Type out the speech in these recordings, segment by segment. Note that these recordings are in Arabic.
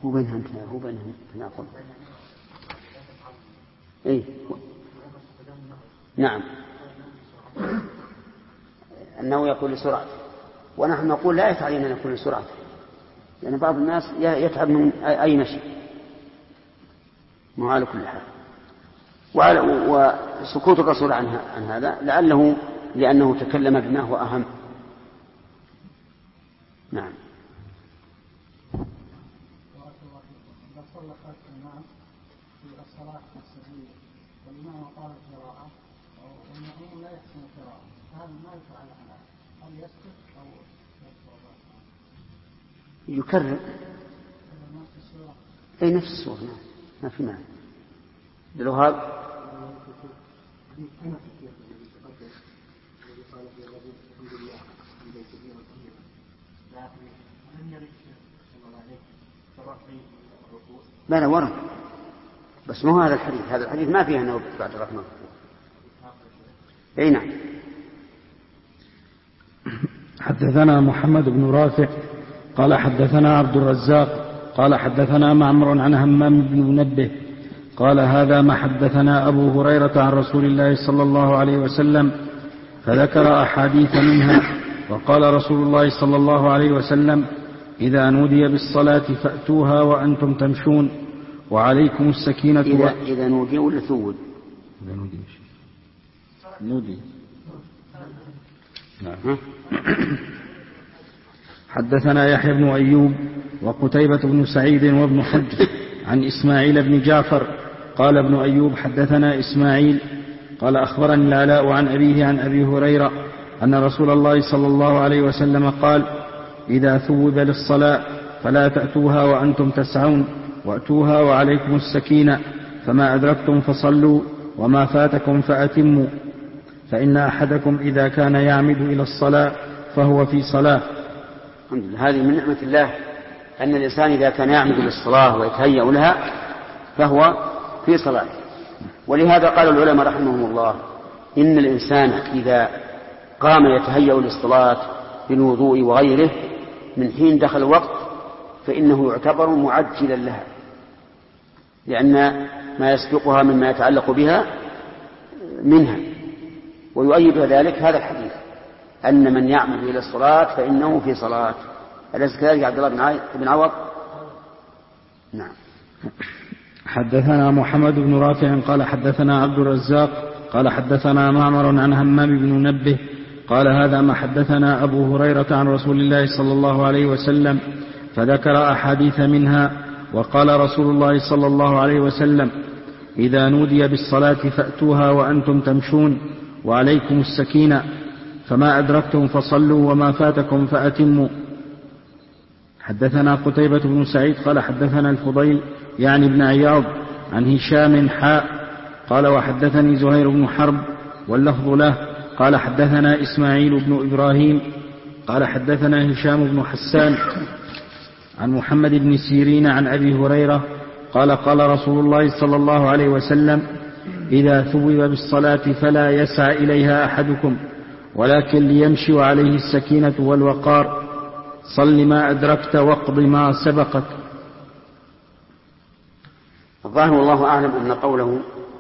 هو بينهم نقول إيه نعم أنه يقول لسرعته، ونحن نقول لا يتعين أن يكون لسرعته، لأن بعض الناس يتعب من أي مشي، مو على كل حال. وسكوت الرسول عن هذا لأنه تكلم بما هو أهم. نعم. والإمام قال القراءة والمأموم لا يحسن القراءة، هذا ما يفعل هل يسكت أو يكرر أي نفس السورة؟ ما في معنى للوهاب. لا ورد، بس مو هذا الحديث. هذا الحديث ما فيه أنه بعد الرحمة. أي نعم. حدثنا محمد بن رافع قال حدثنا عبد الرزاق قال حدثنا معمر عن همام بن منبه قال هذا ما حدثنا أبو هريرة عن رسول الله صلى الله عليه وسلم، فذكر أحاديث منها. وقال رسول الله صلى الله عليه وسلم: إذا نودي بالصلاة فأتوها وأنتم تمشون وعليكم السكينة. إذا نودي ولا ثود؟ نودي. نعم. حدثنا يحيى بن أيوب وقتيبة بن سعيد وابن حجر عن إسماعيل بن جعفر قال ابن أيوب حدثنا إسماعيل قال أخبرني العلاء عن أبيه عن أبي هريرة أن رسول الله صلى الله عليه وسلم قال: إذا ثوب للصلاة فلا تأتوها وأنتم تسعون وأتوها وعليكم السكينة، فما أدركتم فصلوا وما فاتكم فأتموا، فإن أحدكم إذا كان يعمد إلى الصلاة فهو في صلاة. هذه من نعمة الله أن الإنسان إذا كان يعمد للصلاة ويتهيأ لها فهو في صلاة. ولهذا قال العلماء رحمهم الله: إن الإنسان إذا قام يتهيأ للصلاة بالوضوء وغيره من حين دخل الوقت فإنه يعتبر معجلا لها، لأن ما يسبقها مما يتعلق بها منها. ويؤيد ذلك هذا الحديث أن من يعمد إلى الصلاة فإنه في صلاة. أليس كذلك عبد الله بن عوض؟ نعم. حدثنا محمد بن رافع قال حدثنا عبد الرزاق قال حدثنا معمر عن همام بن منبه قال هذا ما حدثنا أبو هريرة عن رسول الله صلى الله عليه وسلم، فذكر أحاديث منها. وقال رسول الله صلى الله عليه وسلم: إذا نودي بالصلاة فأتوها وأنتم تمشون وعليكم السكينة، فما أدركتم فصلوا وما فاتكم فأتموا. حدثنا قتيبة بن سعيد قال حدثنا الفضيل يعني ابن عياض عن هشام قال وحدثني زهير بن حرب واللفظ له قال حدثنا إسماعيل بن إبراهيم قال حدثنا هشام بن حسان عن محمد بن سيرين عن أبي هريرة قال قال رسول الله صلى الله عليه وسلم: إذا ثوب بالصلاة فلا يسعى إليها أحدكم ولكن ليمشي وعليه السكينة والوقار، صل ما أدركت واقض ما سبقك. الظاهر والله أعلم أن قوله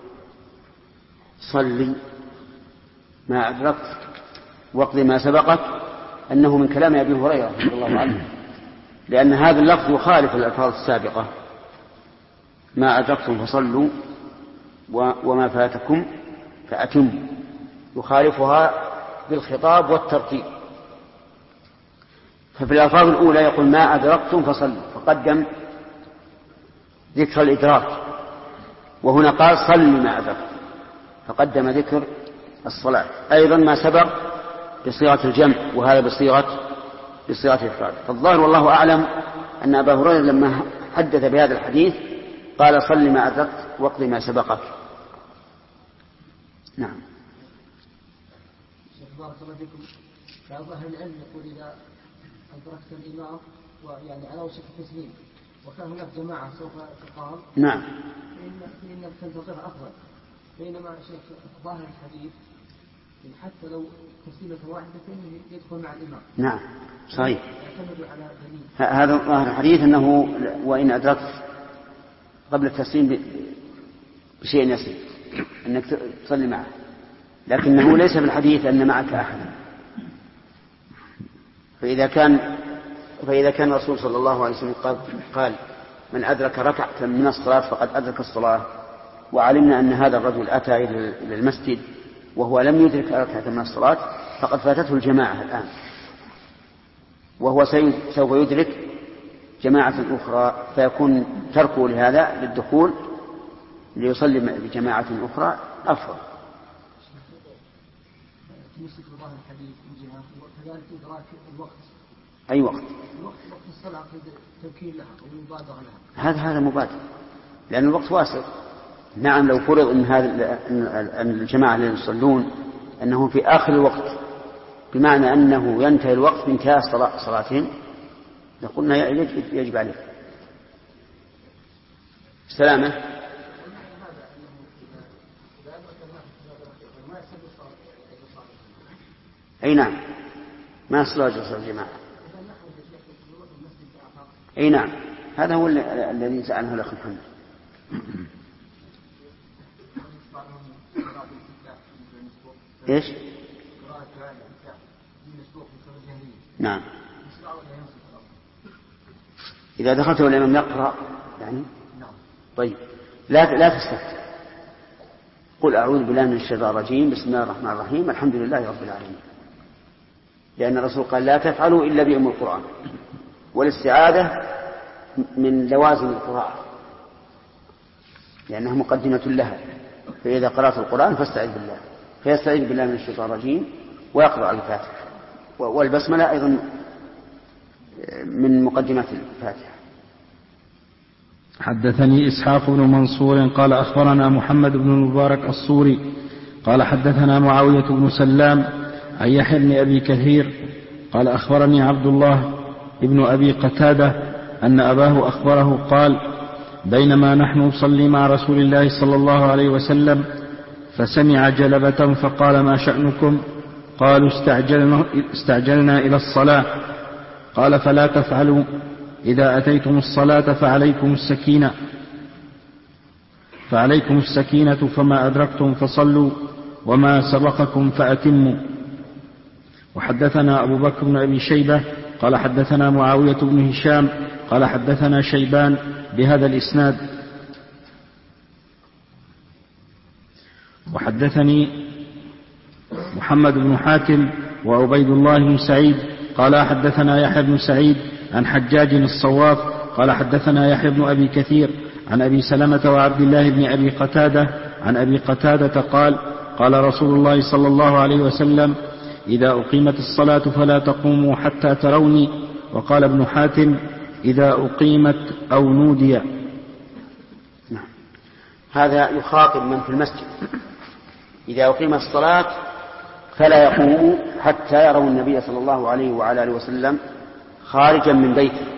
صل ما أدركت واقض ما سبقك أنه من كلام أبي هريرة رضي الله عنه، لأن هذا اللفظ يخالف الألفاظ السابقة: ما أدركتم فصلوا وما فاتكم فأتموا، يخالفها بالخطاب والترتيب. ففي الألفاظ الأولى يقول ما أدركتم فصلوا، فقدم ذكر الإدراك، وهنا قال صل ما أدركت فقدم ذكر الصلاة. أيضا ما سبق بصيغة الجمع وهذا بصيغة الإفراد. فالظاهر والله أعلم أن أبا هريرة لما حدث بهذا الحديث قال صل ما أدركت واقض ما سبقك. نعم. بارك الله فيكم. بعض أهل العلم يقول إذا أدركت الإمام ويعني على وشك التسليم وكان هناك جماعة سوف تقام، نعم، فإنك تنتظر أفضل، بينما شيخ ظاهر الحديث حتى لو تسليمة واحدة يدخل مع الإمام. نعم صحيح. يعتمد على دليل. هذا ظاهر الحديث أنه وإن أدركت قبل التسليم بشيء يسير أنك تصلي معه، لكنه ليس في الحديث أن معك أحدا. فإذا كان الرسول صلى الله عليه وسلم قال من أدرك ركعة من الصلاة فقد أدرك الصلاة، وعلمنا أن هذا الرجل أتى إلى المسجد وهو لم يدرك ركعة من الصلاة فقد فاتته الجماعة الآن، وهو سوف يدرك جماعة أخرى، فيكون تركه لهذا للدخول ليصلي بجماعة أخرى أفضل. تمسك بظاهر الحديث من جهة وكذلك إدراك الوقت. أي وقت؟ وقت الصلاة التوكيل لها والمبادرة لها. هذا مبادر، لأن الوقت واسع. نعم لو فرض أن الجماعة الذين يصلون أنه في آخر الوقت، بمعنى أنه ينتهي الوقت من انتهاء صلاتهم، لقلنا يجب عليه سلامة. أي نعم ما صلاة الجماعة. أي نعم هذا هو الذي سأله الأخ محمد. إيش؟ نعم إذا دخلت والإمام يقرأ يعني طيب لا تستفتح، قل أعوذ بالله من الشيطان الرجيم بسم الله الرحمن الرحيم الحمد لله رب العالمين، لأن الرسول قال لا تفعلوا إلا بأم القرآن، والاستعاذة من لوازم القراءة لأنها مقدمة لها، فإذا قرأت القرآن فاستعذ بالله، فيستعيذ بالله من الشيطان الرجيم ويقرأ الفاتحة، والبسملة أيضا من مقدمات الفاتحة. حدثني إسحاق بن منصور قال أخبرنا محمد بن المبارك الصوري قال حدثنا معاوية بن سلام عن يحيى بن أبي كثير قال أخبرني عبد الله ابن أبي قتادة أن أباه أخبره قال بينما نحن نصلي مع رسول الله صلى الله عليه وسلم فسمع جلبة فقال ما شأنكم؟ قالوا استعجلنا إلى الصلاة. قال فلا تفعلوا، إذا أتيتم الصلاة فعليكم السكينة فما أدركتم فصلوا وما سبقكم فأتموا. وحدثنا أبو بكر بن أبي شيبة قال حدثنا معاوية بن هشام قال حدثنا شيبان بهذا الإسناد. وحدثني محمد بن حاتم وعبيد الله بن سعيد قال حدثنا يحيى بن سعيد عن حجاج الصواف قال حدثنا يحيى بن أبي كثير عن أبي سلمة وعبد الله بن أبي قتادة عن أبي قتادة قال قال رسول الله صلى الله عليه وسلم إذا أقيمت الصلاة فلا تقوموا حتى تروني. وقال ابن حاتم إذا أقيمت أو نودي. هذا يخاطب من في المسجد، إذا أقيمت الصلاة فلا يقوموا حتى يروا النبي صلى الله عليه وعلى آله وسلم خارجا من بيته،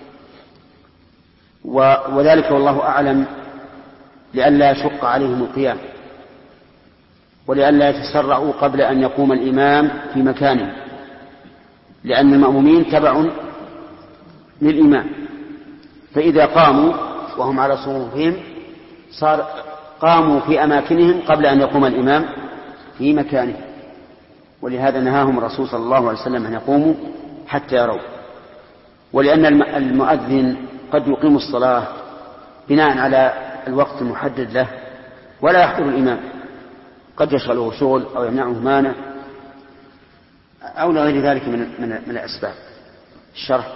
وذلك والله أعلم لئلا يشق عليهم القيام ولئلا يتسرعوا قبل أن يقوم الإمام في مكانه، لأن المأمومين تبع للإمام، فإذا قاموا وهم على صفوفهم قاموا في أماكنهم قبل أن يقوم الإمام في مكانه، ولهذا نهاهم الرسول صلى الله عليه وسلم أن يقوموا حتى يروا. ولأن المؤذن قد يقيم الصلاة بناء على الوقت المحدد له ولا يحضر الإمام، قد يشغله شغل أو يمنعه مانع أو لغير ذلك من الأسباب. الشرح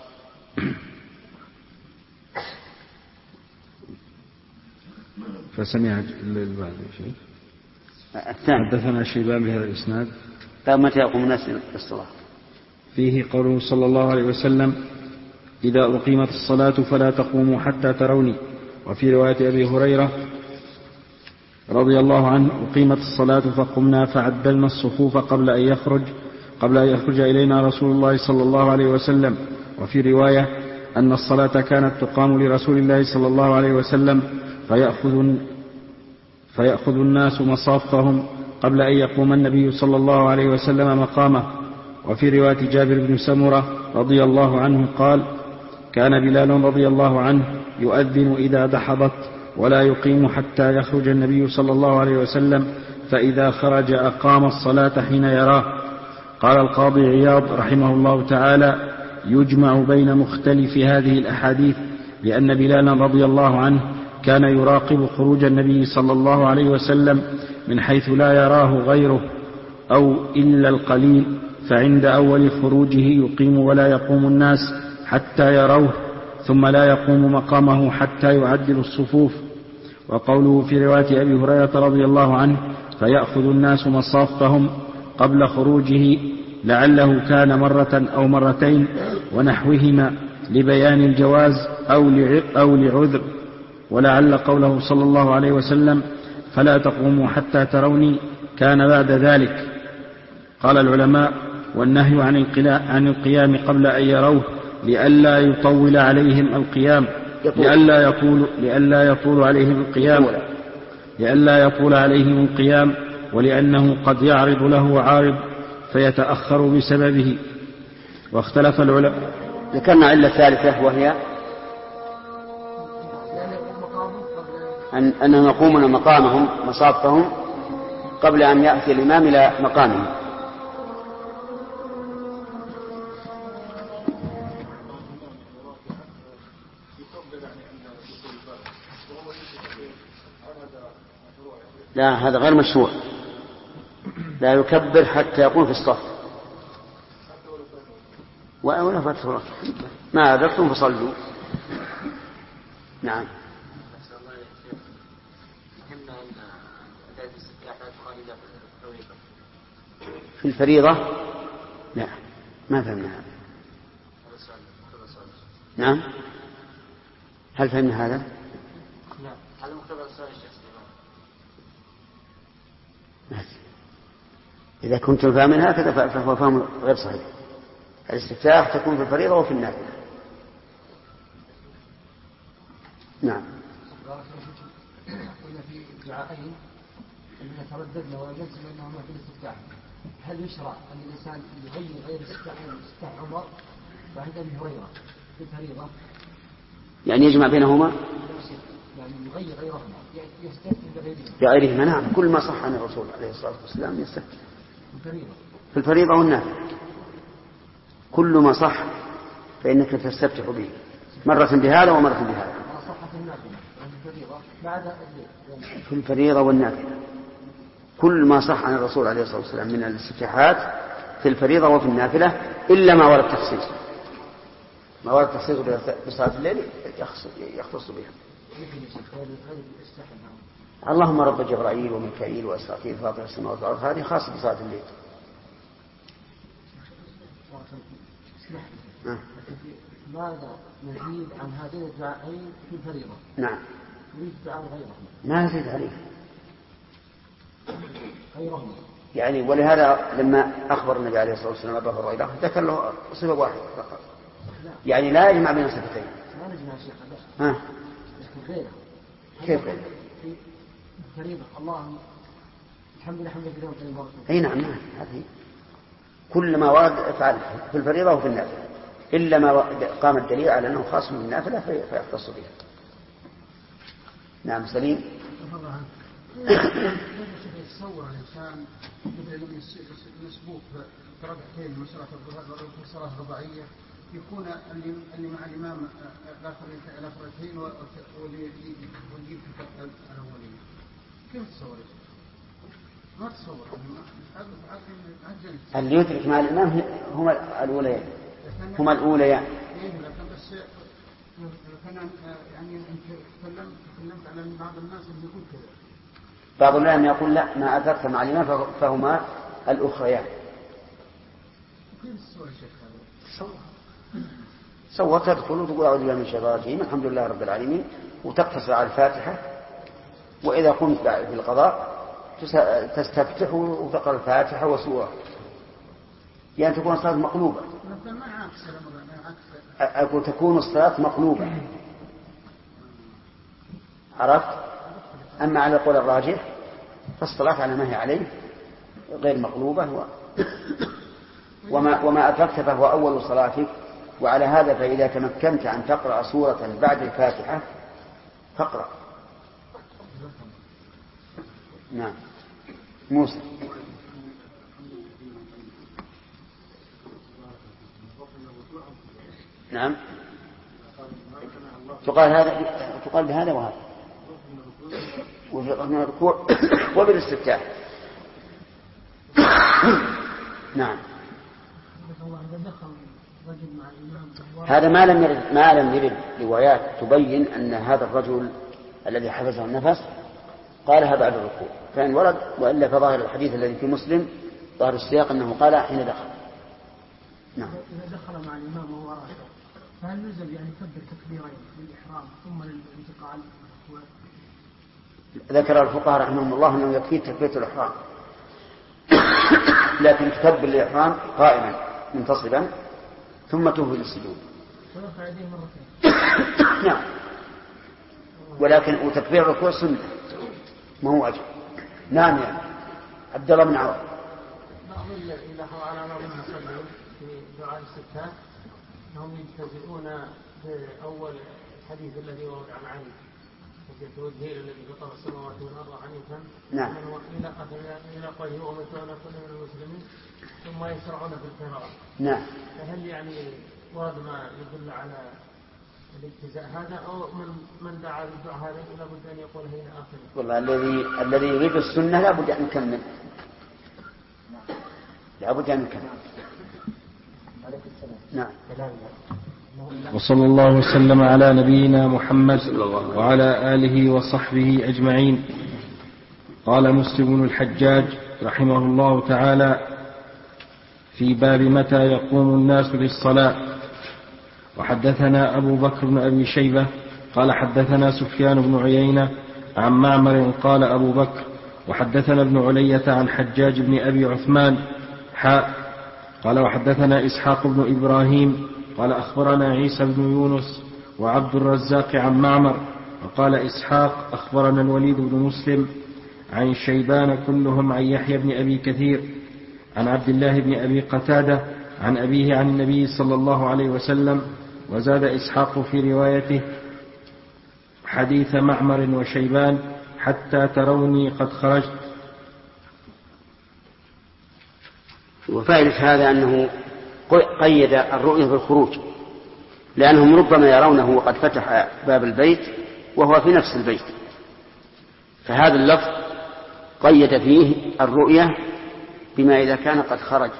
فسمع البعض شيء الثاني حدثنا شيبان بهذا الإسناد. متى يقوم الناس للصلاة؟ فيه قوله صلى الله عليه وسلم إذا أقيمت الصلاة فلا تقوموا حتى تروني. وفي رواية أبي هريرة رضي الله عنه أقيمت الصلاة فقمنا فعدلنا الصفوف قبل أن يخرج إلينا رسول الله صلى الله عليه وسلم. وفي رواية أن الصلاة كانت تقام لرسول الله صلى الله عليه وسلم فيأخذ الناس مصافهم قبل أن يقوم النبي صلى الله عليه وسلم مقامه. وفي رواية جابر بن سمرة رضي الله عنه قال: كان بلال رضي الله عنه يؤذن إذا دحضت ولا يقيم حتى يخرج النبي صلى الله عليه وسلم، فإذا خرج أقام الصلاة حين يراه. قال القاضي عياض رحمه الله تعالى: يجمع بين مختلف هذه الأحاديث، لأن بلالا رضي الله عنه كان يراقب خروج النبي صلى الله عليه وسلم من حيث لا يراه غيره أو إلا القليل، فعند أول خروجه يقيم ولا يقوم الناس حتى يروه، ثم لا يقوم مقامه حتى يعدل الصفوف. وقوله في رواية أبي هريرة رضي الله عنه: فيأخذ الناس مصافهم قبل خروجه، لعله كان مرة أو مرتين ونحوهما لبيان الجواز أو لعذر. ولعل قوله صلى الله عليه وسلم: فلا تقوموا حتى تروني، كان بعد ذلك. قال العلماء: والنهي عن القيام قبل أن يروه لئلا يطول عليهم القيام، لئلا يطول عليهم القيام، ولأنه قد يعرض له عارض فيتأخر بسببه. واختلف العلماء. ذكرنا علة ثالثة وهي أنهم يقومون مقامهم مصافهم قبل أن يأتي الإمام إلى مقامه. لا، هذا غير مشروع، لا يكبر حتى يكون في الصف ولا فترة ما أدركتم فصلوا. نعم. في الفريضة لا، ما فهمنا هذا. نعم، هل فهمنا هذا؟ لا، هذا مقتضى السؤال الشيخ. إذا كنتم فاهمين هكذا فهو فهم غير صحيح. الاستفتاح تكون في الفريضة وفي النافلة. نعم. قلنا في دعائين أننا ترددنا ونجزم أنهما في الاستفتاح، هل يشرع أن الإنسان يغير غير استفتاح عمر وعند أبي هريرة في الفريضة؟ يعني يجمع بينهما؟ يعني يغير غيرهما، يستفتح بغيرهما. نعم، كل ما صح عن الرسول عليه الصلاة والسلام يستفتح في الفريضة والنافلة. كل ما صح فإنك تستفتح به، مرة بهذا ومرة بهذا. في الفريضة والنافلة كل ما صح عن الرسول عليه الصلاة والسلام من الاستفتاحات في الفريضة وفي النافلة، إلا ما ورد تخصيص. ما ورد تخصيص بصلاة الليل يختص بها. اللهم رب جبرائيل وميكائيل وإسرافيل فاطر السماوات والأرض، هذه خاصة بصلاة الليل. ماذا نزيد عن هذين الدعائين في الفريضة؟ نعم. نريد دعاء غيرهم. ما نزيد عليه غيرهم. يعني ولهذا لما أخبر النبي عليه الصلاة والسلام أبا هريرة ذكر له صفة واحدة فقط، يعني لا يجمع بين صفتين. ما نجمع شيخ. ها؟ غيره. كيف غيره؟ في الفريضة الله الحمد لله حمد لله وكل مرة. أي نعم، هذه كل ما ورد افعل في الفريضة وفي النافلة، إلا ما قام الدليل على أنه خاص من النافلة فيختص بها. نعم. سليم. يتصور الإنسان مسبوق بركعتين من صلاة الظهر وفي صلاة رباعية، يكون اللي مع الإمام الآخر ركعتين والجيب في الأولين. كيف تصور؟ ما تصور. اللي يدرك مع الإمام هما الأوليان. يعني تكلمت على بعض الناس اللي يقول كذا. بعض العلماء يقول لا، ما أدركت مع الإمام فهما الأخريان. كيف الصور الشيخ هذا؟ سوى تدخل وتقول أعوذ بالله من الشيطان الرجيم الحمد لله رب العالمين وتقتصر على الفاتحة، وإذا قمت بالقضاء تستفتح وتقرأ الفاتحة وسورة، يعني تكون الصلاة مقلوبة. أقول تكون الصلاة مقلوبة. عرفت؟ أما على القول الراجح فالصلاة على ما هي عليه غير مقلوبة وما أدركت فهو أول صلاتك. وعلى هذا فإذا تمكنت أن تقرأ سورة بعد الفاتحة فاقرأ. نعم. موسى. نعم. تقال بهذا وهذا وفي الركوع وبالاستفتاح. نعم. هذا ما لم يرد روايات تبين أن هذا الرجل الذي حفظه النفس قالها بعد الركوع، فإن ورد وإلا فظاهر الحديث الذي في مسلم ظاهر السياق أنه قال حين دخل. نعم. إذا دخل مع الإمام وهو راكع فهل يلزم يعني يكبر تكبيرين للإحرام ثم للانتقال؟ ذكر الفقهاء رحمهم الله أنه يكفي تكبيرة الإحرام، لكن تكبر الإحرام قائما منتصبا ثم تهوي للسجود. ويرفع يديه مرتين. نعم. ولكن وتكبير الركوع سنة ما هو واجب. نعم يا عبد الله بن عوف. بعض يلاحظ على بعض المصلين في دعاء الاستفتاح انهم يجتزئون باول الحديث الذي ورد عن علي وجهه الذي فطر السماوات والارض حنيفا. نعم. الى قوله وامرت ان اكون من المسلمين ثم يشرعون في القراءه. نعم. فهل يعني ورد ما يدل على الاجتزاء هذا او من دعا بالدعاء هذا لابد ان يقول هنا اخره؟ والله الذي يريد السنه لابد ان يكمل. لابد ان يكمل. نعم. وصلى الله وسلم على نبينا محمد وعلى آله وصحبه أجمعين. قال مسلم بن الحجاج رحمه الله تعالى في باب متى يقوم الناس للصلاة. وحدثنا أبو بكر بن أبي شيبة قال حدثنا سفيان بن عيينة عن معمر قال أبو بكر وحدثنا ابن علية عن حجاج بن أبي عثمان قال وحدثنا إسحاق بن إبراهيم قال أخبرنا عيسى بن يونس وعبد الرزاق عن معمر وقال إسحاق أخبرنا الوليد بن مسلم عن شيبان كلهم عن يحيى بن أبي كثير عن عبد الله بن أبي قتادة عن أبيه عن النبي صلى الله عليه وسلم. وزاد إسحاق في روايته حديث معمر وشيبان حتى تروني قد خرجت. وفائدة هذا أنه قيد الرؤية بالخروج، لأنهم ربما يرونه وقد فتح باب البيت وهو في نفس البيت، فهذا اللفظ قيد فيه الرؤية بما إذا كان قد خرج.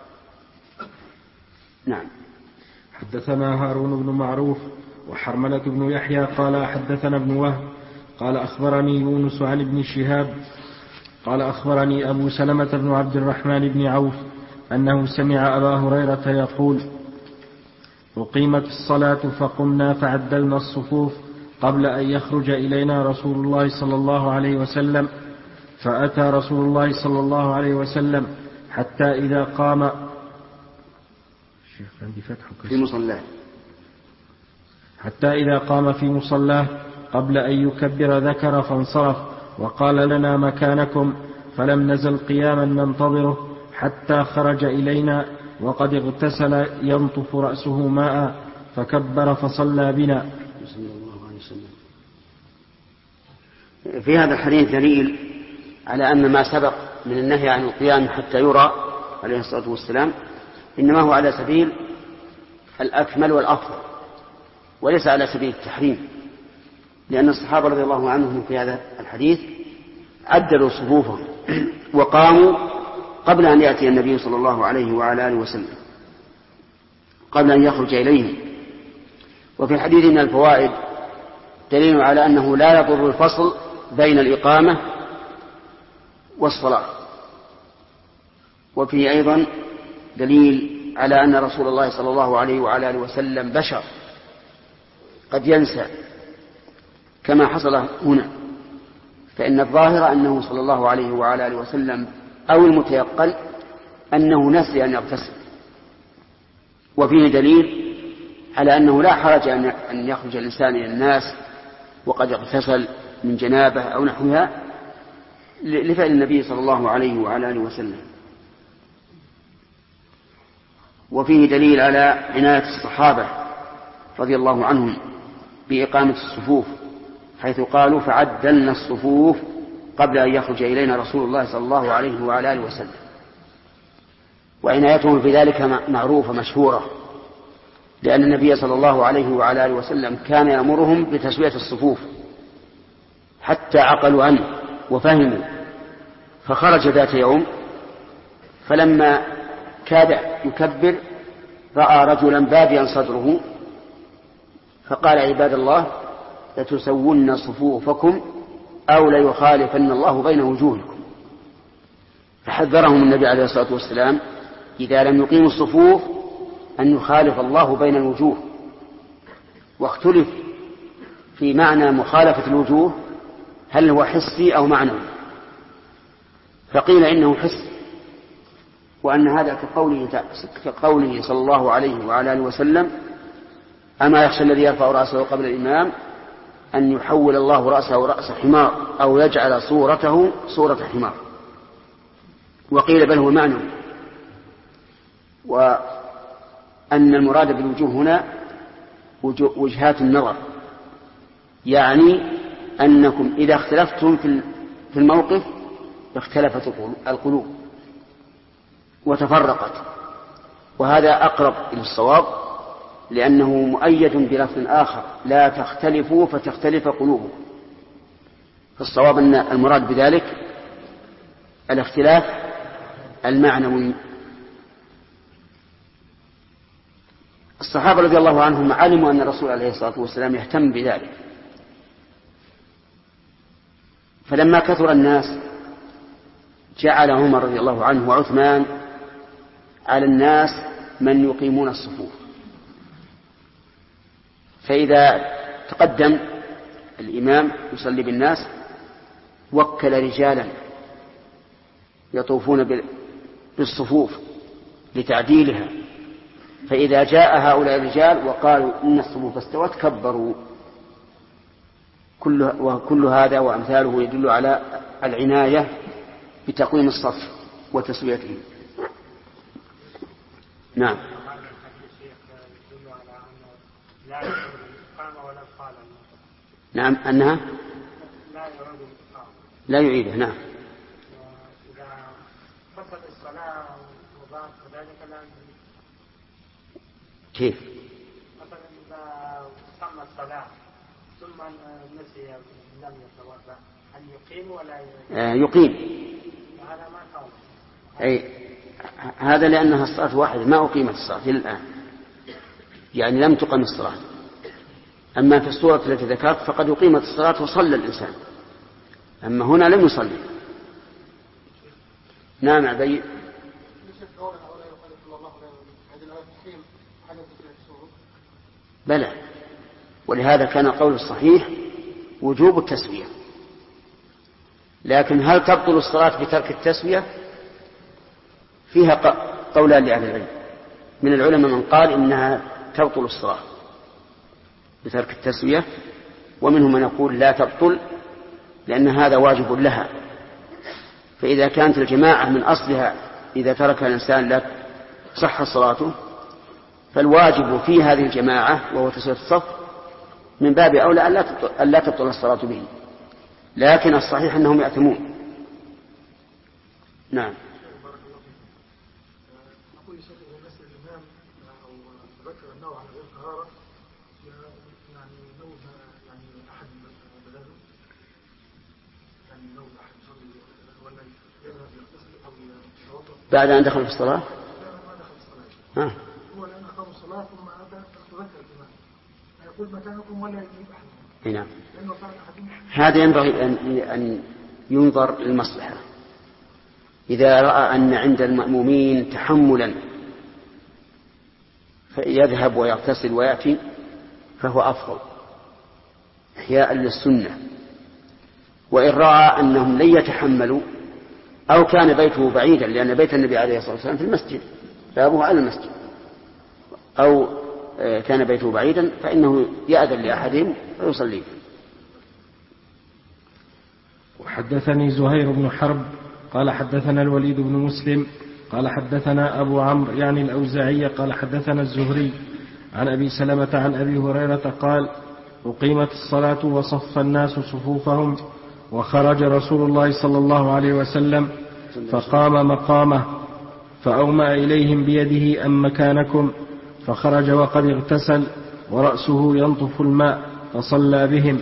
نعم. حدثنا هارون بن معروف وحرملة بن يحيى قال حدثنا ابن وهب قال أخبرني يونس عن ابن شهاب قال أخبرني أبو سلمة بن عبد الرحمن بن عوف أنه سمع أبا هريرة يقول أقيمت الصلاة فقمنا فعدلنا الصفوف قبل أن يخرج إلينا رسول الله صلى الله عليه وسلم فأتى رسول الله صلى الله عليه وسلم حتى إذا قام في مصلاه قبل أن يكبر ذكر فانصرف وقال لنا مكانكم فلم نزل قياما ننتظره حتى خرج إلينا وقد اغتسل ينطف رأسه ماء فكبر فصلى بنا. في هذا الحديث دليل على أن ما سبق من النهي عن القيام حتى يرى عليه الصلاة والسلام إنما هو على سبيل الأكمل والأفضل وليس على سبيل التحريم، لأن الصحابة رضي الله عنهم في هذا الحديث عدلوا صفوفهم وقاموا قبل أن يأتي النبي صلى الله عليه وعلى آله وسلم قبل أن يخرج إليهم. وفي الحديث من الفوائد دليل على أنه لا يضر الفصل بين الإقامة والصلاة. وفيه أيضا دليل على أن رسول الله صلى الله عليه وعلى آله وسلم بشر قد ينسى كما حصل هنا، فإن الظاهر أنه صلى الله عليه وعلى آله وسلم أو المتيقن أنه نسي أن يغتسل. وفيه دليل على أنه لا حرج أن يخرج الإنسان إلى الناس وقد اغتسل من جنابه أو نحوها لفعل النبي صلى الله عليه وعلى آله وسلم. وفيه دليل على عناية الصحابة رضي الله عنهم بإقامة الصفوف، حيث قالوا فعدلنا الصفوف قبل أن يخرج إلينا رسول الله صلى الله عليه وعلى آله وسلم. وعنايتهم في ذلك معروفة مشهورة، لأن النبي صلى الله عليه وعلى آله وسلم كان يأمرهم بتسوية الصفوف حتى عقلوا عنه وفهموا. فخرج ذات يوم فلما كاد يكبر رأى رجلا باديا صدره فقال عباد الله لتسون صفوفكم أو ليخالفن الله بين وجوهكم. فحذرهم النبي عليه الصلاة والسلام إذا لم يقيموا الصفوف أن يخالف الله بين الوجوه. واختلف في معنى مخالفة الوجوه هل هو حسي أو معنوي، فقيل إنه حسي، وأن هذا كقوله صلى الله عليه وعلى آله وسلم أما يخشى الذي يرفع رأسه قبل الإمام أن يحول الله رأسه رأس حمار أو يجعل صورته صورة حمار. وقيل بل هو معنوي، وأن المراد بالوجوه هنا وجهات النظر، يعني أنكم إذا اختلفتم في الموقف اختلفت القلوب وتفرقت، وهذا أقرب إلى الصواب لأنه مؤيد بلفظ آخر لا تختلفوا فتختلف قلوبكم. فالصواب أن المراد بذلك الاختلاف المعنوي. الصحابة رضي الله عنهم علموا أن الرسول عليه الصلاة والسلام يهتم بذلك، فلما كثر الناس جعل عمر رضي الله عنه وعثمان على الناس من يقيمون الصفوف. فإذا تقدم الإمام يصلي بالناس وكل رجالا يطوفون بالصفوف لتعديلها، فإذا جاء هؤلاء الرجال وقالوا إن الصفوف استوت كبروا. وكل هذا وأمثاله يدل على العناية بتقويم الصف وتسويته. نعم. نعم أنها لا يعيده. نعم. إذا فسد الصلاة وضاعت كذلك لا كيف؟ مثلا إذا صلى الصلاة ثم نسي لم يتوضأ هل يقيم ولا يقيم؟ هذا ما قال. أي هذا لأنها الصلاة واحدة ما أقيمت الصلاة إلى الآن، يعني لم تقم الصلاة. أما في الصورة التي ذكرت فقد أقيمت الصلاة وصلى الإنسان، أما هنا لم يصلي. نعم عبي. بلى، ولهذا كان قول الصحيح وجوب التسوية. لكن هل تبطل الصلاة بترك التسوية؟ فيها قولان لأهل العلم. من العلماء من قال إنها تبطل الصلاة بترك التسوية، ومنهم من يقول لا تبطل لأن هذا واجب لها. فإذا كانت الجماعة من أصلها إذا ترك الإنسان لا صح صلاته، فالواجب في هذه الجماعة وهو تسوية الصف من باب أولى أن لا تبطل الصلاة به، لكن الصحيح أنهم يأثمون. نعم. أقول شيخ إذا نسل الإمام أو ذكر النوع على غير طهارة يعني نوم يعني أحد بدله يعني نوم أحد صلي ولا يذهب يغتسل أو يتوضأ بعد أن دخل في الصلاة؟ لا ما دخل في الصلاة. هو الآن أقام الصلاة ثم أتى ذكر الإمام يقول مكانكم ولا يجيب أحد. نعم. هذا ينبغي أن ينظر للمصلحة. إذا رأى أن عند المأمومين تحملا فيذهب ويغتسل ويأتي فهو أفضل إحياء للسنة. وإن رأى أنهم لن يتحملوا أو كان بيته بعيدا، لأن بيت النبي عليه الصلاة والسلام في المسجد بابه على المسجد، أو كان بيته بعيدا فإنه يأذن لأحدهم ويصلي. وحدثني زهير بن حرب قال حدثنا الوليد بن مسلم قال حدثنا أبو عمرو يعني الأوزاعي قال حدثنا الزهري عن أبي سلمة عن أبي هريرة قال أقيمت الصلاة وصف الناس صفوفهم وخرج رسول الله صلى الله عليه وسلم فقام مقامه فأومأ إليهم بيده أم مكانكم، فخرج وقد اغتسل ورأسه ينطف الماء فصلى بهم.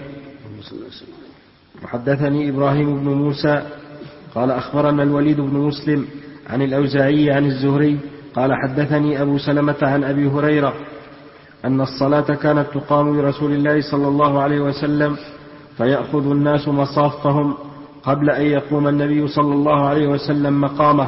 وحدثني إبراهيم بن موسى قال أخبرنا الوليد بن مسلم عن الأوزاعي عن الزهري قال حدثني أبو سلمة عن أبي هريرة أن الصلاة كانت تقام برسول الله صلى الله عليه وسلم فيأخذ الناس مصافهم قبل أن يقوم النبي صلى الله عليه وسلم مقامه.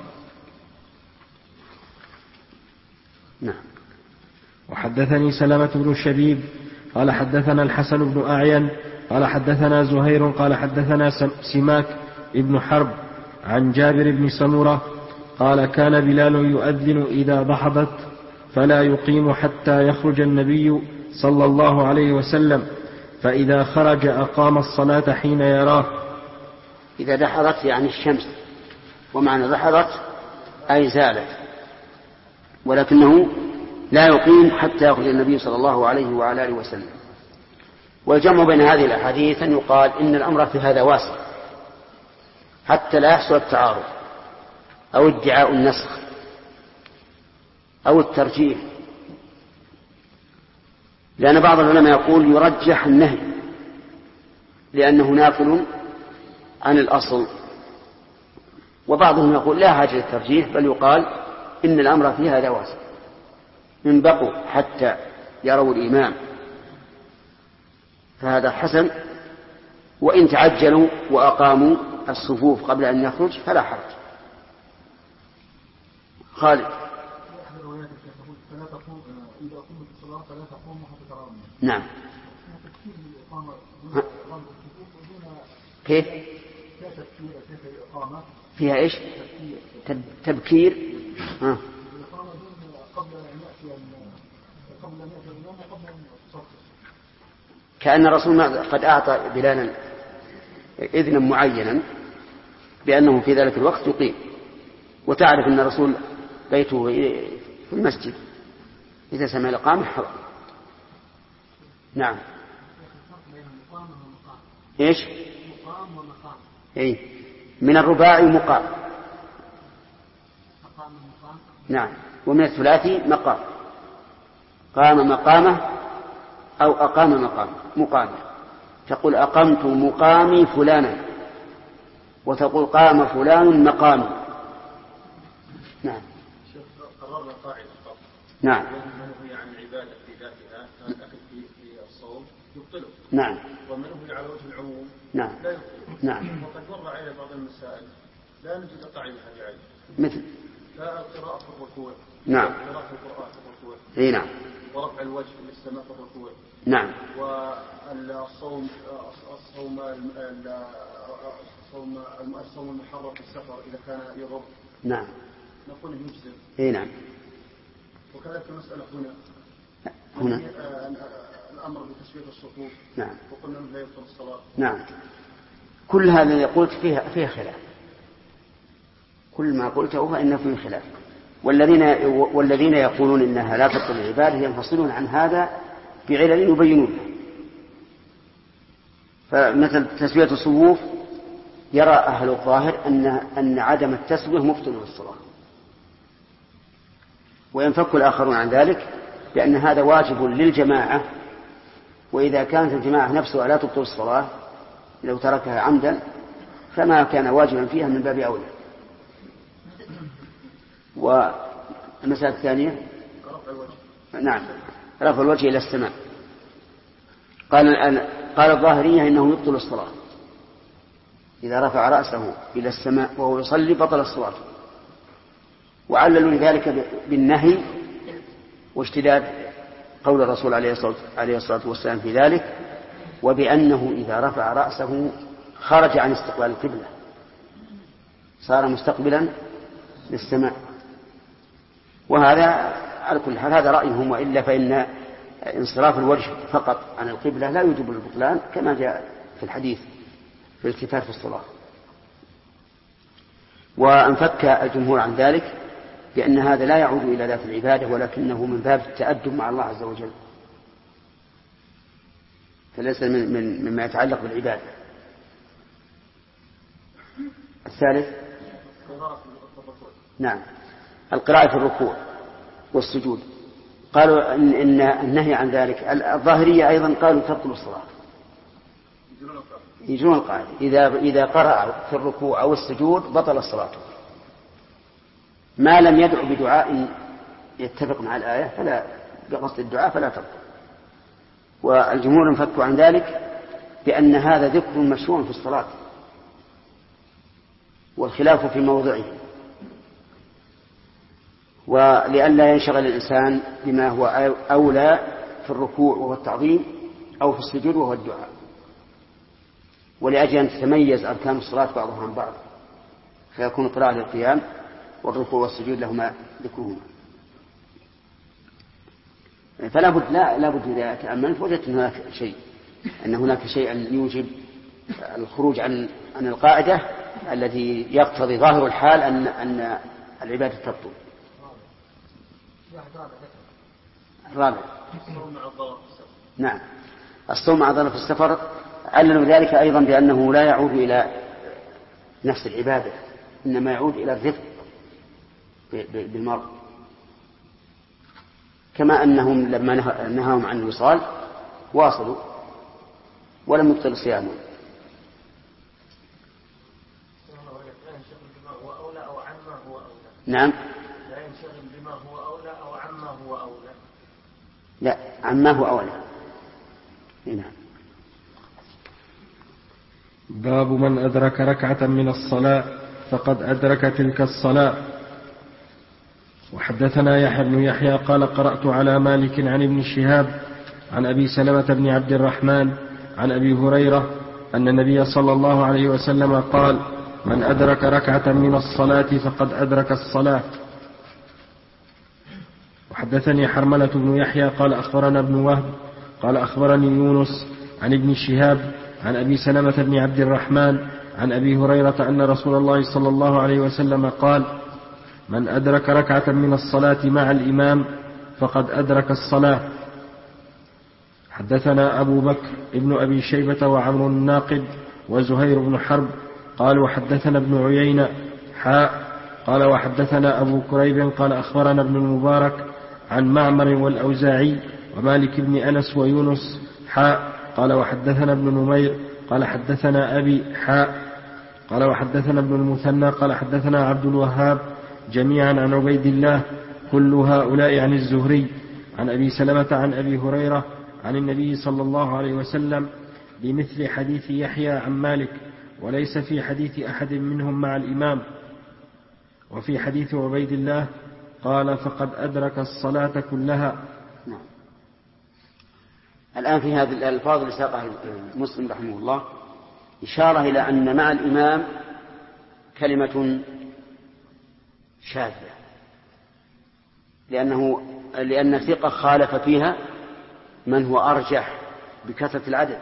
نعم. وحدثني سلمة بن الشبيب قال حدثنا الحسن بن أعين قال حدثنا زهير قال حدثنا سماك ابن حرب عن جابر بن سمرة قال كان بلال يؤذن إذا دحضت فلا يقيم حتى يخرج النبي صلى الله عليه وسلم، فإذا خرج أقام الصلاة حين يراه. إذا دحضت يعني الشمس، ومعنى دحضت أي زالت، ولكنه لا يقيم حتى يخرج النبي صلى الله عليه وعلى آله وسلم. والجمع بين هذه الأحاديث أن يقال إن الأمر في هذا واسع حتى لا يحصل التعارض أو ادعاء النسخ أو الترجيح، لأن بعض العلماء يقول يرجح النهي لأنه نافل عن الأصل، وبعضهم يقول لا حاجة للترجيح بل يقال إن الأمر في هذا واسع، إن بقوا حتى يروا الإمام فهذا حسن، وإن تعجلوا وأقاموا الصفوف قبل أن يخرج فلا حرج. خالد. نعم. كيف فيها إيش تبكير كأن الرسول قد أعطى بلالا إذنا معينا بأنه في ذلك الوقت يقيم، وتعرف أن الرسول بيته في المسجد إذا سمع الإقامة حضر. نعم. إيش مقام ومقام. إيه من الرباعي مقام. نعم. ومن الثلاثي مقام. قام مقامه أو أقام مقامه. تقول أقمت مقامي فلانا، وتقول قام فلان مقامي. نعم. قررنا قاعدة. نعم. من هي عن العبادة في ذاتها كالأكل في الصوم يبطله. نعم. ومن هي على وجه العموم نعم. لا يبطله. نعم. وقد مر على بعض المسائل لا نجد قاعدة هذه عادة. مثل لا القراءة في الركوع. نعم. قراءة القرآن في الركوع. اي نعم. ورفع الوجه للسماء في الركوع. نعم. والصوم الصوم المحرم في السفر إذا كان يضر. نعم. نقول يجزم. اي نعم. وكذلك المسألة هنا الأمر بتسوية الصفوف. نعم. وقلنا أنه لا يبطل الصلاة. نعم. كل هذا اللي قلت فيه خلاف، كل ما قلته فإنه فيه خلاف، والذين يقولون إنها لا تبطل العبادة ينفصلون عن هذا بعلل يبينون. فمثل تسوية الصفوف يرى أهل الظاهر أن عدم التسوية مبطل للصلاة، وينفك الآخرون عن ذلك بأن هذا واجب للجماعة، وإذا كانت الجماعة نفسها لا تبطل الصلاة لو تركها عمدا فما كان واجبا فيها من باب أولى. والمسألة الثانية نعم رفع الوجه إلى السماء. قال الظاهرية إنه يبطل الصلاة إذا رفع رأسه إلى السماء وهو يصلي بطل الصلاة، وعللوا لذلك بالنهي واشتداد قول الرسول عليه الصلاة والسلام في ذلك، وبأنه إذا رفع رأسه خرج عن استقبال القبلة صار مستقبلا للسماء. وهذا على كل حال هذا رأيهم، وإلا فإن انصراف الوجه فقط عن القبلة لا يوجب البطلان كما جاء في الحديث في بالالتفات في الصلاة. وانفك الجمهور عن ذلك بأن هذا لا يعود إلى ذات العبادة ولكنه من باب التأدب مع الله عز وجل، فليس مما يتعلق بالعبادة. الثالث نعم القراءة في الركوع والسجود. قالوا إن النهي عن ذلك. الظاهرية أيضا قالوا تبطل الصلاة، يجرون القاعدة إذا قرأ في الركوع أو السجود بطل الصلاة ما لم يدعو بدعاء يتفق مع الآية فلا بقصد الدعاء فلا تبطل. والجمهور انفكوا عن ذلك بأن هذا ذكر مشروع في الصلاة والخلاف في موضعه، ولئلا ينشغل الإنسان بما هو أولى في الركوع وهو التعظيم أو في السجود وهو الدعاء، ولأجل أن تتميز أركان الصلاة بعضها عن بعض فيكون القراءة للقيام والركوع والسجود لهما ذكرهما. فلا بد لا بد إذا تأملت وجدت أن هناك شيئا يوجب الخروج عن القاعدة التي يقتضي ظاهر الحال أن العبادة تبطل. الرابع نعم الصوم مع ضرر في السفر. عللوا ذلك أيضا بأنه لا يعود إلى نفس العبادة إنما يعود إلى الرفق بالمرء، كما أنهم لما نهاهم عن الوصال واصلوا ولم يبطل صيامهم. نعم لا ينشغل بما هو أولى أو عما هو أولى. لا عما هو أولى. نعم. باب من أدرك ركعة من الصلاة فقد أدرك تلك الصلاة. وحدثنا يحيى بن يحيى قال قرأت على مالك عن ابن شهاب عن أبي سلمة بن عبد الرحمن عن أبي هريرة أن النبي صلى الله عليه وسلم قال من أدرك ركعة من الصلاة فقد أدرك الصلاة. وحدثني حرملة بن يحيى قال أخبرنا ابن وهب قال أخبرني يونس عن ابن شهاب عن أبي سلمة بن عبد الرحمن عن أبي هريرة أن رسول الله صلى الله عليه وسلم قال من أدرك ركعة من الصلاة مع الإمام فقد أدرك الصلاة. حدثنا أبو بكر ابن أبي شيبة وعمر الناقد وزهير بن حرب قال وحدثنا ابن عيينة قال وحدثنا أبو كريب قال أخبرنا ابن المبارك عن معمر والأوزاعي ومالك بن أنس ويونس قال وحدثنا ابن نمير قال حدثنا أبي قال وحدثنا ابن المثنى قال حدثنا عبد الوهاب جميعا عن عبيد الله كل هؤلاء عن الزهري عن أبي سلمة عن أبي هريرة عن النبي صلى الله عليه وسلم بمثل حديث يحيى عن مالك وليس في حديث أحد منهم مع الإمام. وفي حديث عبيد الله قال فقد أدرك الصلاة كلها. الآن في هذه الألفاظ اللي ساقها مسلم رحمه الله إشارة إلى أن مع الإمام كلمة شاذة لأن الثقة خالف فيها من هو أرجح بكثرة العدد.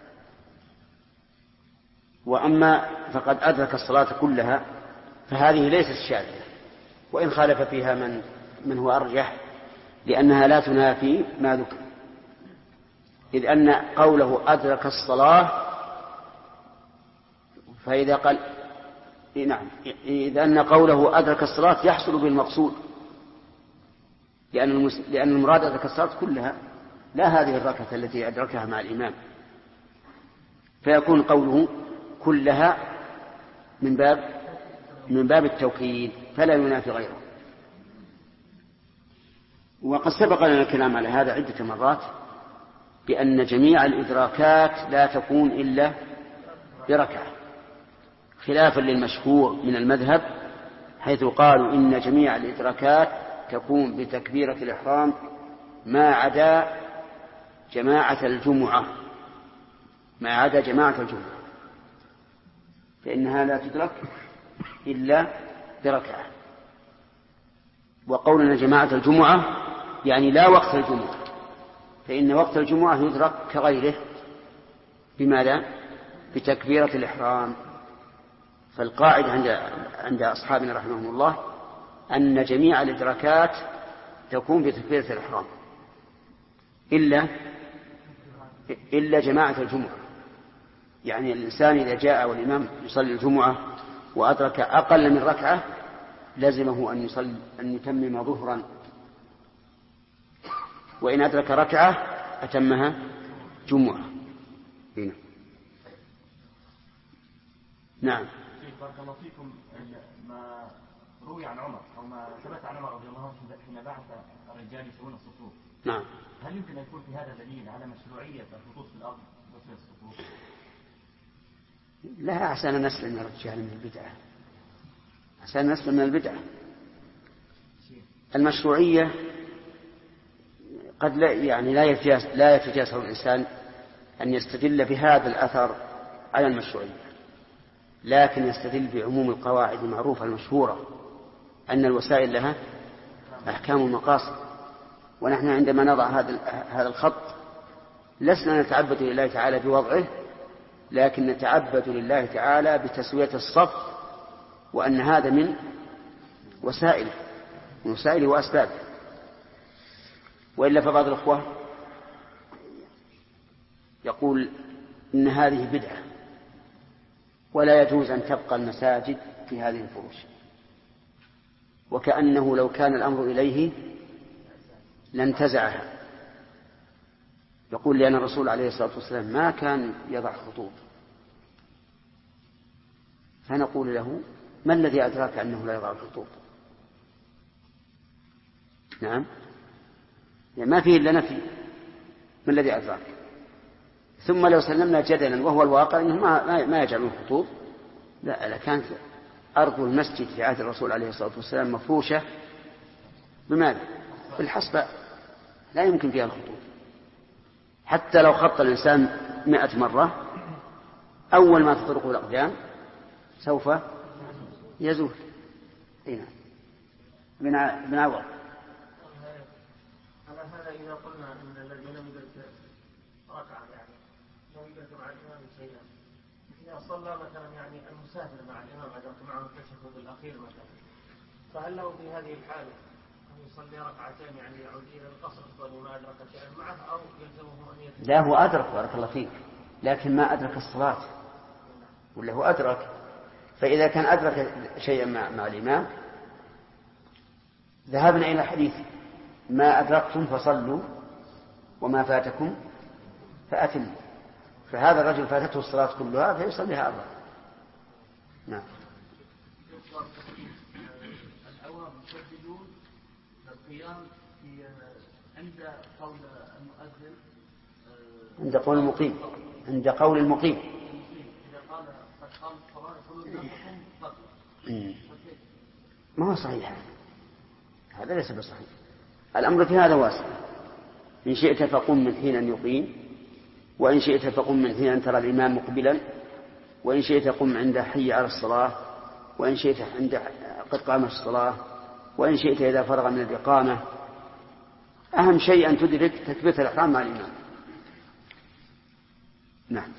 وأما فقد أدرك الصلاة كلها فهذه ليست شاذة وإن خالف فيها من هو أرجح لأنها لا تنافي ما ذكر، إذ أن قوله أدرك الصلاة فإذا قال نعم إذ أن قوله أدرك الصلاة يحصل بالمقصود لأن المراد أدرك الصلاة كلها لا هذه الركعة التي أدركها مع الإمام، فيكون قوله كلها من باب التوكيد فلا ينافي غيره. وقد سبق لنا الكلام على هذا عدة مرات بأن جميع الإدراكات لا تكون إلا بركعة خلافا للمشهور من المذهب حيث قالوا إن جميع الإدراكات تكون بتكبيرة الإحرام ما عدا جماعة الجمعة فإنها لا تدرك إلا بركعة. وقولنا جماعة الجمعة يعني لا وقت الجمعة، فإن وقت الجمعة يدرك كغيره بماذا؟ بتكبيرة الإحرام. فالقاعدة عند أصحابنا رحمهم الله أن جميع الإدراكات تكون بتكبيرة الإحرام إلا جماعة الجمعة. يعني الإنسان إذا جاء والإمام يصلي الجمعة وأدرك أقل من ركعة لزمه أن يتمم ظهرا، وإن أدرك ركعة أتمها جمعة. هنا. نعم. بارك الله فيكم. ما روي عن عمر أو ما ثبت عن عمر رضي الله عنه حين بعث الرجال يسوون الصفوف. نعم. هل يمكن أن يكون في هذا دليل على مشروعية الخطوط في الأرض وفي الصفوف؟ لا، أحسن نسل من الرجال من البدعة، أحسن نسل من البدعة. المشروعية قد لا يتجاسر الإنسان أن يستدل بهذا الأثر على المشروعية، لكن يستدل بعموم القواعد المعروفة المشهورة أن الوسائل لها أحكام المقاصد. ونحن عندما نضع هذا الخط لسنا نتعبد لله تعالى بوضعه، لكن نتعبد لله تعالى بتسوية الصف، وأن هذا من وسائل وأسباب. وإلا فبعض الأخوة يقول إن هذه بدعة ولا يجوز أن تبقى المساجد في هذه الفروش، وكأنه لو كان الأمر إليه لانتزعها. يقول لأن الرسول عليه الصلاة والسلام ما كان يضع خطوط. فنقول له: ما الذي أدراك أنه لا يضع الخطوط؟ نعم، يعني ما فيه إلا نفي. ما الذي أدراك؟ ثم لو سلمنا جدلا وهو الواقع أنه ما يجعلون خطوط، لا، لكانت أرض المسجد في عهد الرسول عليه الصلاة والسلام مفروشة بماذا؟ بالحصباء، لا يمكن فيها الخطوط. حتى لو خط الإنسان 100 مرة أول ما تطرقه الأقدام سوف يزول. هنا من عوض. على هذا إذا قلنا أن الذي لم يدرك ركعة يعني لم يدرك مع الإمام شيئا، إذا صلى مثلا يعني المسافر مع الإمام أدرك معه التشهد الأخير مثلا، فهل له في هذه الحالة أن يصلي ركعتين يعني يعود إلى القصر وما أدرك شيئا معه، أو يلزمه أن يتبع؟ لا، هو أدرك بارك الله فيك، لكن ما أدرك الصلاة، ولا هو أدرك. فإذا كان أدرك شيئا مع الإمام ذهبنا إلى حديث: ما أدركتم فصلوا وما فاتكم فأتموا. فهذا الرجل فاتته الصلاة كلها فيصليها أربعة. نعم. العوام يشددون القيام عند قول المؤذن، عند قول المقيم، عند قول المقيم. إذا قال قد قام الصلاة يقولون لكم فضل. ما هو صحيح، هذا ليس بصحيح. الأمر في هذا واسع. إن شئت فقم من حين أن يقيم، وإن شئت فقم من حين أن ترى الإمام مقبلا، وإن شئت قم عند حي على الصلاة، وإن شئت عند قد قامت الصلاة، وإن شئت إذا فرغ من الإقامة. أهم شيء أن تدرك تكبيرة الإحرام مع الإمام. نعم.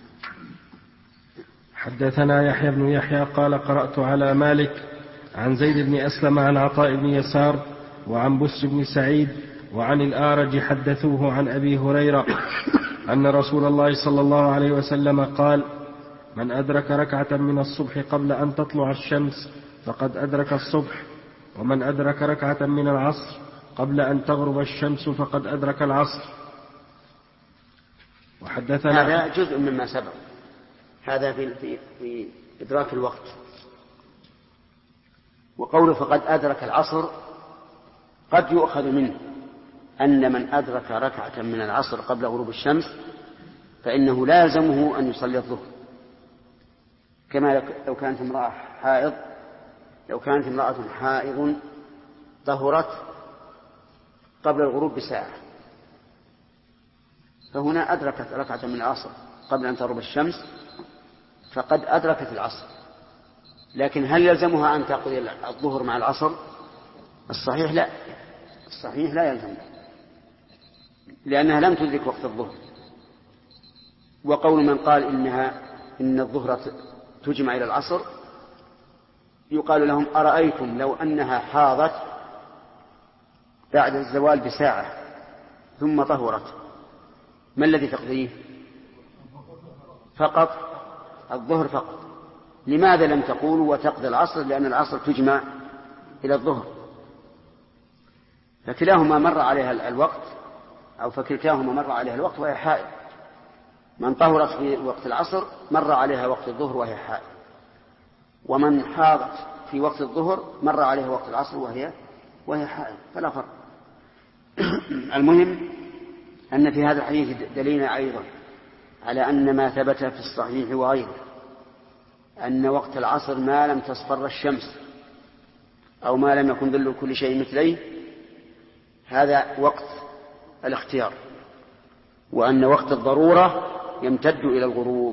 حدثنا يحيى بن يحيى قال: قرأت على مالك عن زيد بن أسلم عن عطاء بن يسار وعن بسر بن سعيد وعن الآرج حدثوه عن أبي هريرة أن رسول الله صلى الله عليه وسلم قال: من أدرك ركعة من الصبح قبل أن تطلع الشمس فقد أدرك الصبح، ومن أدرك ركعة من العصر قبل أن تغرب الشمس فقد أدرك العصر. وحدثنا هذا جزء مما سبق، هذا في إدراك الوقت. وقوله فقد أدرك العصر قد يؤخذ منه أن من أدرك ركعة من العصر قبل غروب الشمس فإنه لازمه أن يصلي الظهر، كما لو كانت امرأة حائض طهرت قبل الغروب بساعة، فهنا أدركت ركعة من العصر قبل أن تغرب الشمس فقد أدركت العصر. لكن هل يلزمها أن تقضي الظهر مع العصر؟ الصحيح لا، الصحيح لا يلزم، لأنها لم تدرك وقت الظهر. وقول من قال إنها إن الظهر تجمع إلى العصر يقال لهم أرأيتم لو أنها حاضت بعد الزوال بساعة ثم طهرت ما الذي تقضيه؟ فقط الظهر فقط. لماذا لم تقولوا وتقضي العصر؟ لأن العصر تجمع إلى الظهر، فكلاهما مر عليها الوقت أو فكلتاهما مر عليها الوقت وهي حائض. من طهرت في وقت العصر مر عليها وقت الظهر وهي حائض، ومن حاضت في وقت الظهر مر عليها وقت العصر وهي حائض، فلا فرق. المهم أن في هذا الحديث دليل أيضا على أن ما ثبت في الصحيح وغيره أن وقت العصر ما لم تصفر الشمس أو ما لم يكن ظل كل شيء مثليه هذا وقت الاختيار، وأن وقت الضرورة يمتد إلى الغروب.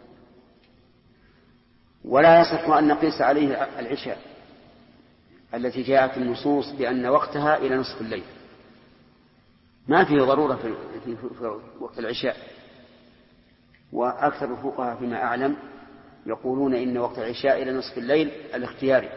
ولا يصح أن نقيس عليه العشاء التي جاءت النصوص بأن وقتها إلى نصف الليل، ما فيه ضرورة في وقت العشاء. وأكثر الفقهاء فيما أعلم يقولون إن وقت العشاء إلى نصف الليل الاختياري،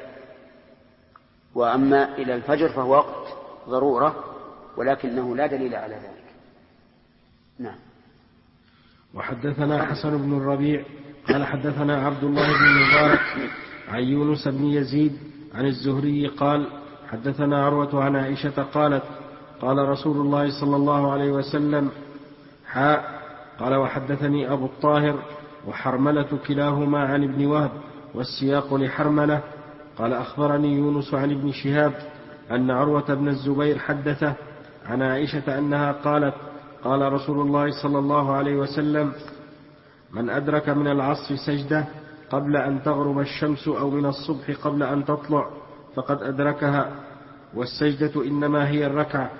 وأما إلى الفجر فهو وقت ضرورة ولكنه لا دليل على ذلك. نعم. وحدثنا حسن بن الربيع قال حدثنا عبد الله بن المبارك عن يونس بن يزيد عن الزهري قال حدثنا عروة عن عائشة قالت قال رسول الله صلى الله عليه وسلم قال وحدثني أبو الطاهر وحرملة كلاهما عن ابن وهب والسياق لحرملة قال أخبرني يونس عن ابن شهاب أن عروة بن الزبير حدثه عن عائشة أنها قالت قال رسول الله صلى الله عليه وسلم من أدرك من العصر سجدة قبل أن تغرب الشمس أو من الصبح قبل أن تطلع فقد أدركها، والسجدة إنما هي الركعة.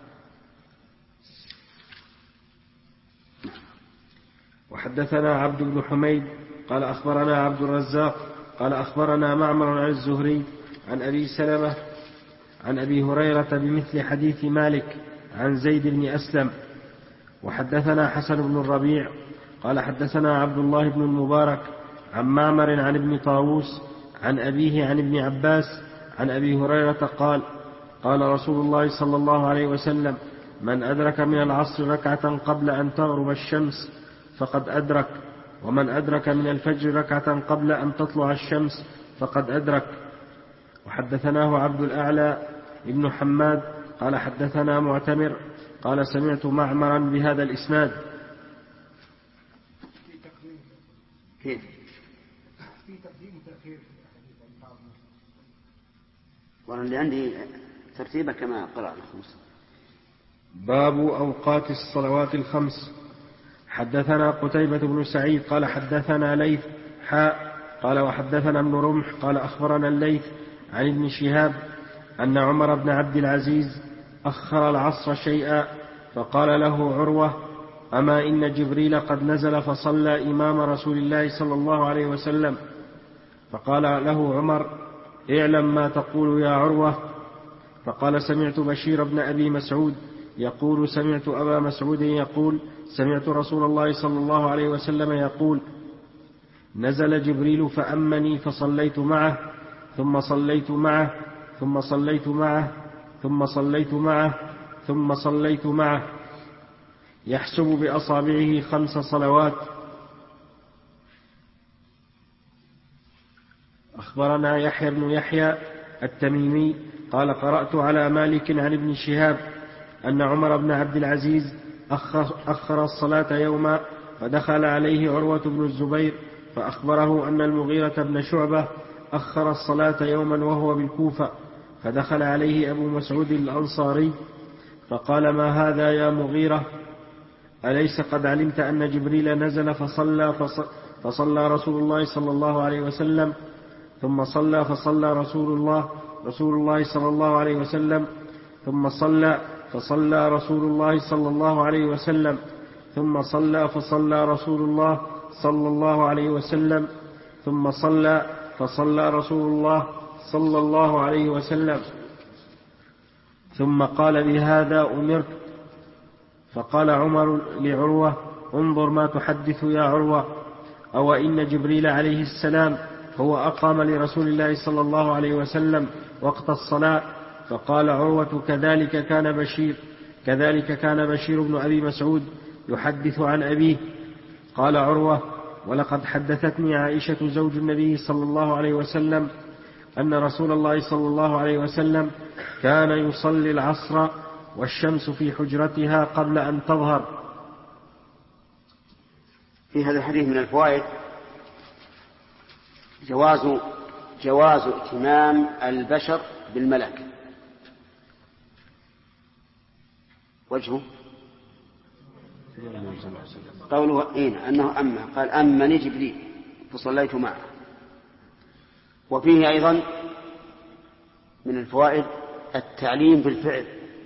وحدثنا عبد بن حميد قال أخبرنا عبد الرزاق قال أخبرنا معمر عن الزهري عن أبي سلمة عن أبي هريرة بمثل حديث مالك عن زيد بن أسلم. وحدثنا حسن بن الربيع قال حدثنا عبد الله بن المبارك عن معمر عن ابن طاووس عن أبيه عن ابن عباس عن أبي هريرة قال قال رسول الله صلى الله عليه وسلم من أدرك من العصر ركعة قبل أن تغرب الشمس فقد أدرك، ومن أدرك من الفجر ركعة قبل أن تطلع الشمس فقد أدرك. وحدثناه عبد الأعلى ابن حماد قال حدثنا معتمر قال سمعت معمرا بهذا الإسناد. كيف؟ في تقديم وتأخير في الحديث. وأنا اللي عندي ترتيبه كما قرأنا. باب أوقات الصلوات الخمس. حدثنا قتيبة بن سعيد قال حدثنا ليث قال وحدثنا ابن رمح قال أخبرنا الليث عن ابن شهاب أن عمر بن عبد العزيز أخر العصر شيئا فقال له عروة أما إن جبريل قد نزل فصلى إمام رسول الله صلى الله عليه وسلم. فقال له عمر اعلم ما تقول يا عروة. فقال سمعت بشير بن أبي مسعود يقول سمعت أبا مسعود يقول سمعت رسول الله صلى الله عليه وسلم يقول نزل جبريل فأمني فصليت معه ثم صليت معه ثم صليت معه ثم صليت معه ثم صليت معه يحسب بأصابعه 5 صلوات. أخبرنا يحيى بن يحيى التميمي قال قرأت على مالك عن ابن شهاب أن عمر بن عبد العزيز أخر الصلاة يوما فدخل عليه عروة بن الزبير فأخبره أن المغيرة بن شعبة أخر الصلاة يوما وهو بالكوفة فدخل عليه أبو مسعود الأنصاري فقال ما هذا يا مغيرة أليس قد علمت أن جبريل نزل فصلى رسول الله صلى الله عليه وسلم ثم صلى فصلى رسول الله صلى الله عليه وسلم ثم صلى فصلى رسول الله صلى الله عليه وسلم ثم صلى فصلى رسول الله صلى الله عليه وسلم ثم صلى فصلى رسول الله صلى الله عليه وسلم ثم قال بهذا أمرت. فقال عمر لعروة انظر ما تحدث يا عروة. أو إن جبريل عليه السلام هو أقام لرسول الله صلى الله عليه وسلم وقت الصلاة. فقال عروة: كذلك كان بشير بن أبي مسعود يحدث عن أبيه. قال عروة: ولقد حدثتني عائشة زوج النبي صلى الله عليه وسلم أن رسول الله صلى الله عليه وسلم كان يصلي العصر والشمس في حجرتها قبل أن تظهر. في هذا الحديث من الفوائد جواز ائتمام البشر بالملك. وجهه قوله أنه قال أمني جبريل فصليت معه. وفيه أيضا من الفوائد التعليم بالفعل،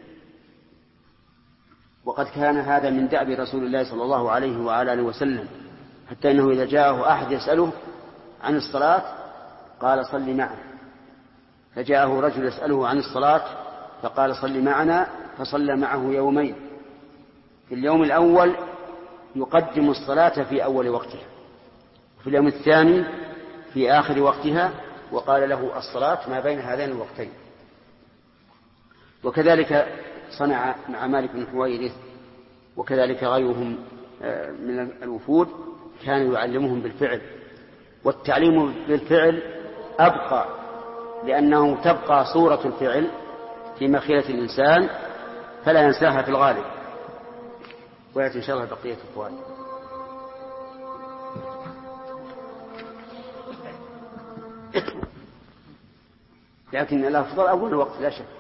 وقد كان هذا من دأب رسول الله صلى الله عليه وعلى آله وسلم، حتى إنه إذا جاءه أحد يسأله عن الصلاة قال صل معه، فجاءه رجل يسأله عن الصلاة فقال صل معنا، فصلى معه يومين. في اليوم الأول يقدم الصلاة في أول وقتها، وفي اليوم الثاني في آخر وقتها، وقال له الصلاة ما بين هذين الوقتين. وكذلك صنع مع مالك بن حويرث، وكذلك غيرهم من الوفود كان يعلمهم بالفعل. والتعليم بالفعل أبقى، لأنه تبقى صورة الفعل في مخيلة الإنسان فلا ينساها في الغالب. ويأتي إن شاء الله بقية الفوائد. لكن الأفضل أول وقت لا شك.